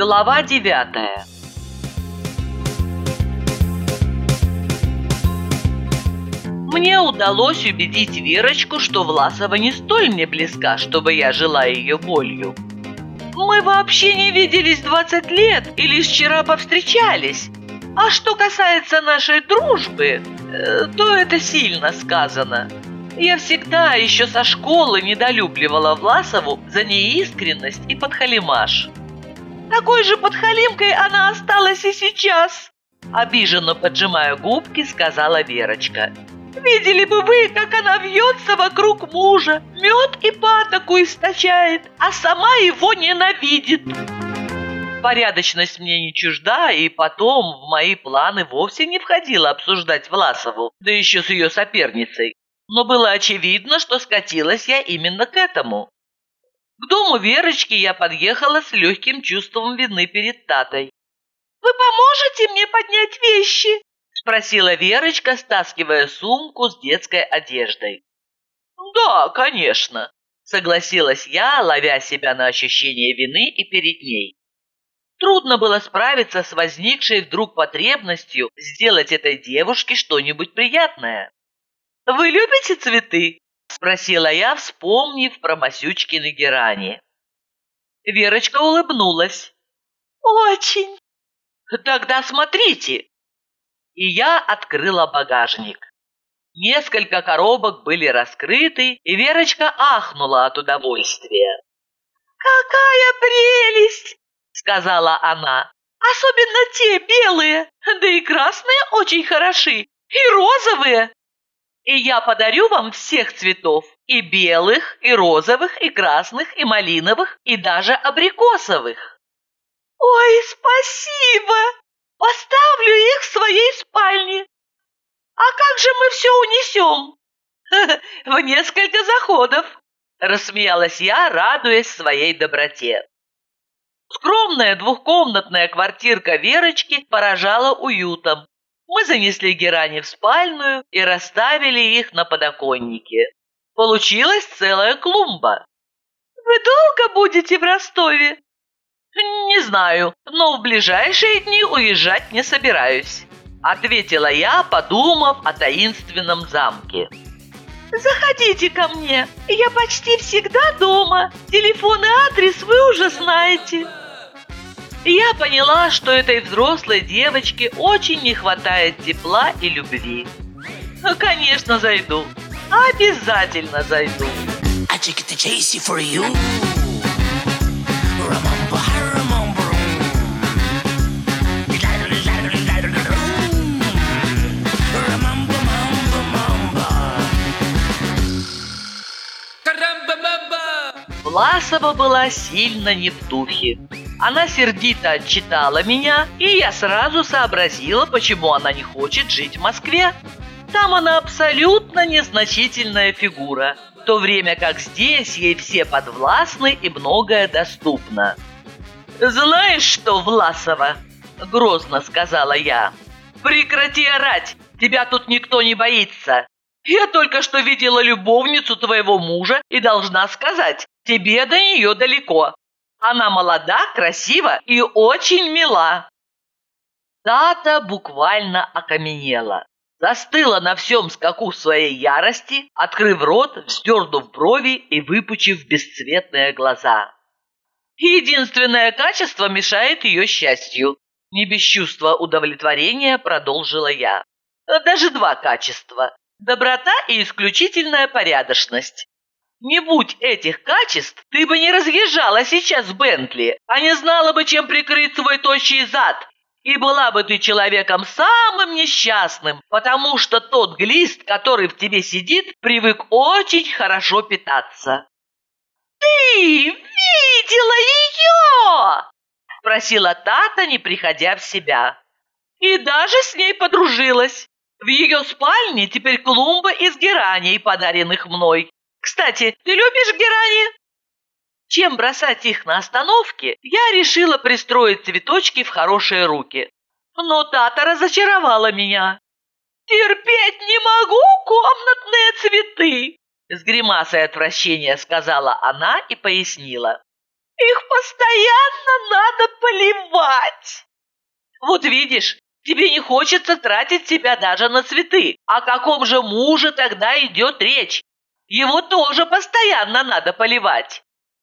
Глава 9. Мне удалось убедить Верочку, что Власова не столь мне близка, чтобы я жила ее болью. Мы вообще не виделись 20 лет и лишь вчера повстречались. А что касается нашей дружбы, то это сильно сказано. Я всегда еще со школы недолюбливала Власову за неискренность и подхалимаш. Такой же подхалимкой она осталась и сейчас, обиженно поджимая губки, сказала Верочка. Видели бы вы, как она вьется вокруг мужа, мед и патоку источает, а сама его ненавидит. Порядочность мне не чужда, и потом в мои планы вовсе не входило обсуждать Власову, да еще с ее соперницей. Но было очевидно, что скатилась я именно к этому. К дому Верочки я подъехала с легким чувством вины перед Татой. «Вы поможете мне поднять вещи?» – спросила Верочка, стаскивая сумку с детской одеждой. «Да, конечно», – согласилась я, ловя себя на ощущение вины и перед ней. Трудно было справиться с возникшей вдруг потребностью сделать этой девушке что-нибудь приятное. «Вы любите цветы?» – спросила я, вспомнив про Масючкины герани. Верочка улыбнулась. «Очень!» «Тогда смотрите!» И я открыла багажник. Несколько коробок были раскрыты, и Верочка ахнула от удовольствия. «Какая прелесть!» – сказала она. «Особенно те белые, да и красные очень хороши, и розовые. И я подарю вам всех цветов, и белых, и розовых, и красных, и малиновых, и даже абрикосовых». «Ой, спасибо! Поставлю их в своей спальне. А как же мы все унесем?» «В несколько заходов», – рассмеялась я, радуясь своей доброте. Скромная двухкомнатная квартирка Верочки поражала уютом. Мы занесли герани в спальную и расставили их на подоконнике. Получилась целая клумба. «Вы долго будете в Ростове?» «Не знаю, но в ближайшие дни уезжать не собираюсь», – ответила я, подумав о таинственном замке. «Заходите ко мне, я почти всегда дома. Телефон и адрес вы уже знаете». Я поняла, что этой взрослой девочке очень не хватает тепла и любви. Конечно, зайду. Обязательно зайду. Власова была сильно не в духе. Она сердито отчитала меня, и я сразу сообразила, почему она не хочет жить в Москве. Там она абсолютно незначительная фигура, в то время как здесь ей все подвластны и многое доступно. «Знаешь что, Власова?» – грозно сказала я. «Прекрати орать, тебя тут никто не боится. Я только что видела любовницу твоего мужа и должна сказать, тебе до нее далеко. Она молода, красива и очень мила». Тата буквально окаменела. Застыла на всем скаку своей ярости, открыв рот, вздернув брови и выпучив бесцветные глаза. Единственное качество мешает ее счастью. Не без чувства удовлетворения продолжила я. Даже два качества. Доброта и исключительная порядочность. Не будь этих качеств, ты бы не разъезжала сейчас в Бентли, а не знала бы, чем прикрыть свой тощий зад. И была бы ты человеком самым несчастным, потому что тот глист, который в тебе сидит, привык очень хорошо питаться. «Ты видела ее?» – спросила Тата, не приходя в себя. «И даже с ней подружилась. В ее спальне теперь клумба из гераней, подаренных мной. Кстати, ты любишь герани?» Чем бросать их на остановке, я решила пристроить цветочки в хорошие руки. Но Тата разочаровала меня. «Терпеть не могу комнатные цветы!» С гримасой отвращения сказала она и пояснила. Их постоянно надо поливать. Вот видишь, тебе не хочется тратить себя даже на цветы. О каком же муже тогда идет речь? Его тоже постоянно надо поливать.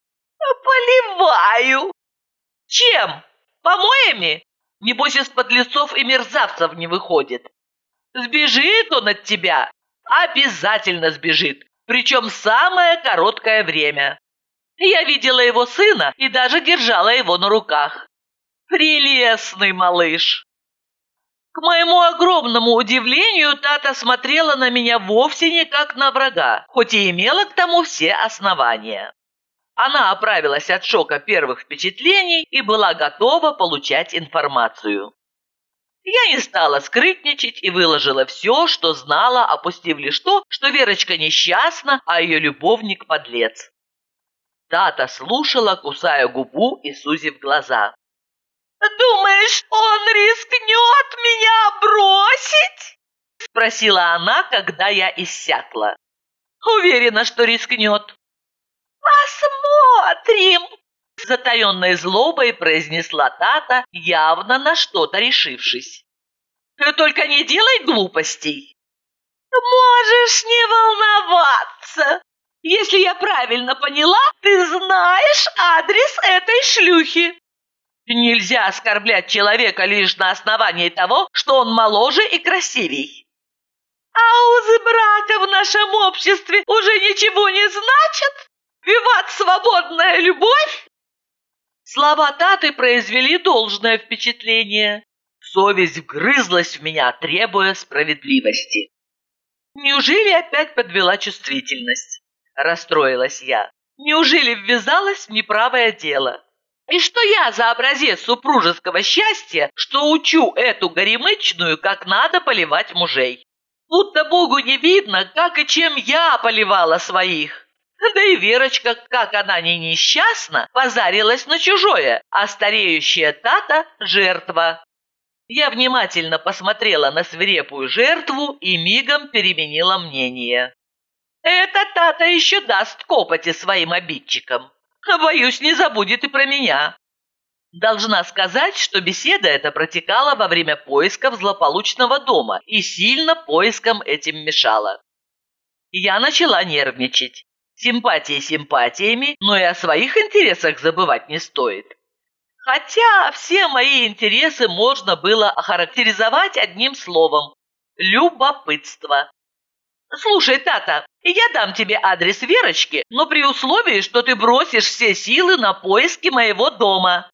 Поливаю. Чем? Помоями? Небось, из-под лесов и мерзавцев не выходит. Сбежит он от тебя. Обязательно сбежит. Причем самое короткое время. Я видела его сына и даже держала его на руках. Прелестный малыш. К моему огромному удивлению, Тата смотрела на меня вовсе не как на врага, хоть и имела к тому все основания. Она оправилась от шока первых впечатлений и была готова получать информацию. Я не стала скрытничать и выложила все, что знала, опустив лишь то, что Верочка несчастна, а ее любовник подлец. Тата слушала, кусая губу и сузив глаза. «Думаешь, он рискнет меня бросить?» – спросила она, когда я иссякла. «Уверена, что рискнет». «Посмотрим!» – с затаенной злобой произнесла Тата, явно на что-то решившись. «Только не делай глупостей!» «Можешь не волноваться! Если я правильно поняла, ты знаешь адрес этой шлюхи!» Нельзя оскорблять человека лишь на основании того, что он моложе и красивей. А узы брака в нашем обществе уже ничего не значат? Виват свободная любовь? Слова Таты произвели должное впечатление. Совесть вгрызлась в меня, требуя справедливости. Неужели опять подвела чувствительность? Расстроилась я. Неужели ввязалась в неправое дело? И что я за образец супружеского счастья, что учу эту горемычную, как надо поливать мужей? Будто Богу не видно, как и чем я поливала своих. Да и Верочка, как она не несчастна, позарилась на чужое, а стареющая Тата – жертва. Я внимательно посмотрела на свирепую жертву и мигом переменила мнение. Эта Тата еще даст копоти своим обидчикам. Боюсь, не забудет и про меня. Должна сказать, что беседа эта протекала во время поисков злополучного дома и сильно поискам этим мешала. Я начала нервничать. Симпатии симпатиями, но и о своих интересах забывать не стоит. Хотя все мои интересы можно было охарактеризовать одним словом – любопытство. «Слушай, Тата, я дам тебе адрес Верочки, но при условии, что ты бросишь все силы на поиски моего дома».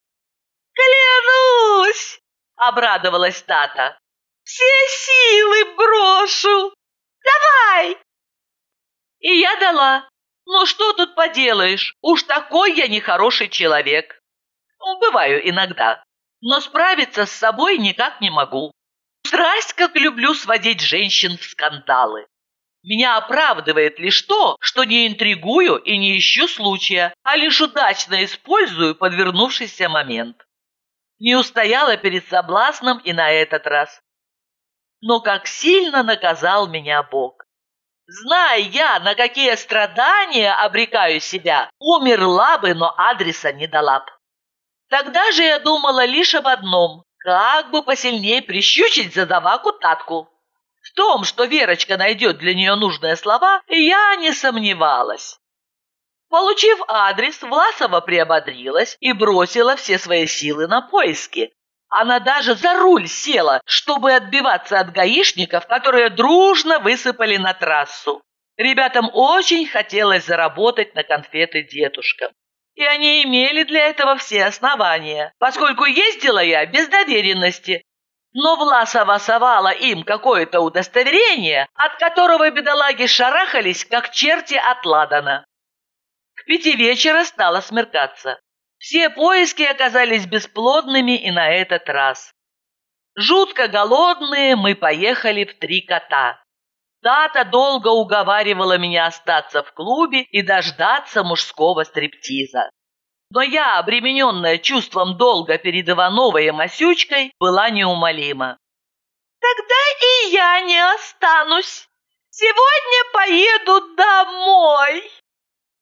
«Клянусь!» – обрадовалась Тата. «Все силы брошу! Давай!» И я дала. Ну что тут поделаешь, уж такой я нехороший человек. Бываю иногда, но справиться с собой никак не могу. Страсть, как люблю сводить женщин в скандалы. Меня оправдывает лишь то, что не интригую и не ищу случая, а лишь удачно использую подвернувшийся момент. Не устояла перед соблазном и на этот раз. Но как сильно наказал меня Бог. Зная я, на какие страдания обрекаю себя, умерла бы, но адреса не дала б. Тогда же я думала лишь об одном, как бы посильнее прищучить задаваку Татку. В том, что Верочка найдет для нее нужные слова, я не сомневалась. Получив адрес, Власова приободрилась и бросила все свои силы на поиски. Она даже за руль села, чтобы отбиваться от гаишников, которые дружно высыпали на трассу. Ребятам очень хотелось заработать на конфеты дедушкам. И они имели для этого все основания, поскольку ездила я без доверенности. Но Власова совала им какое-то удостоверение, от которого бедолаги шарахались, как черти от ладана. К 5 вечера стало смеркаться. Все поиски оказались бесплодными и на этот раз. Жутко голодные мы поехали в 3 кота. Тата долго уговаривала меня остаться в клубе и дождаться мужского стриптиза. Но я, обремененная чувством долга перед Ивановой и Масючкой, была неумолима. «Тогда и я не останусь. Сегодня поеду домой».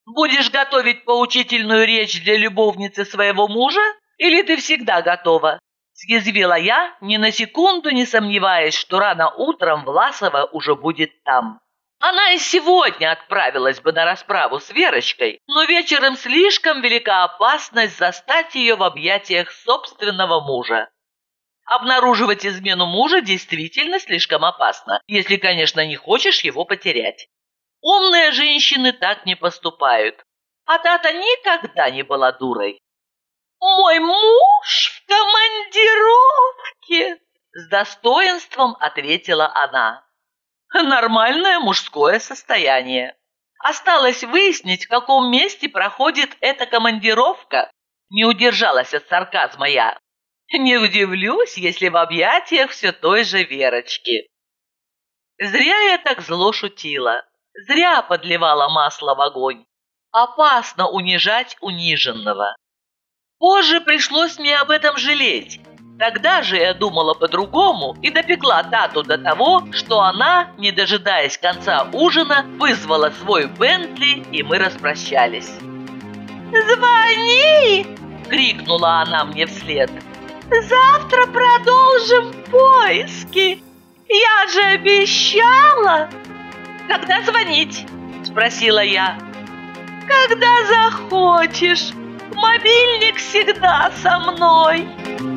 Будешь готовить поучительную речь для любовницы своего мужа? Или ты всегда готова?» Съязвила я, ни на секунду не сомневаясь, что рано утром Власова уже будет там. Она и сегодня отправилась бы на расправу с Верочкой, но вечером слишком велика опасность застать ее в объятиях собственного мужа. Обнаруживать измену мужа действительно слишком опасно, если, конечно, не хочешь его потерять. Умные женщины так не поступают, а та-то никогда не была дурой. «Мой муж в командировке!» С достоинством ответила она. Нормальное мужское состояние. Осталось выяснить, в каком месте проходит эта командировка. Не удержалась от сарказма я. Не удивлюсь, если в объятиях все той же Верочки. Зря я так зло шутила. Зря подливала масло в огонь. Опасно унижать униженного. Позже пришлось мне об этом жалеть. Тогда же я думала по-другому и допекла Тату до того, что она, не дожидаясь конца ужина, вызвала свой Бентли, и мы распрощались. «Звони!» – крикнула она мне вслед. «Завтра продолжим поиски! Я же обещала!» «Когда звонить?» – спросила я. «Когда захочешь. Мобильник всегда со мной!»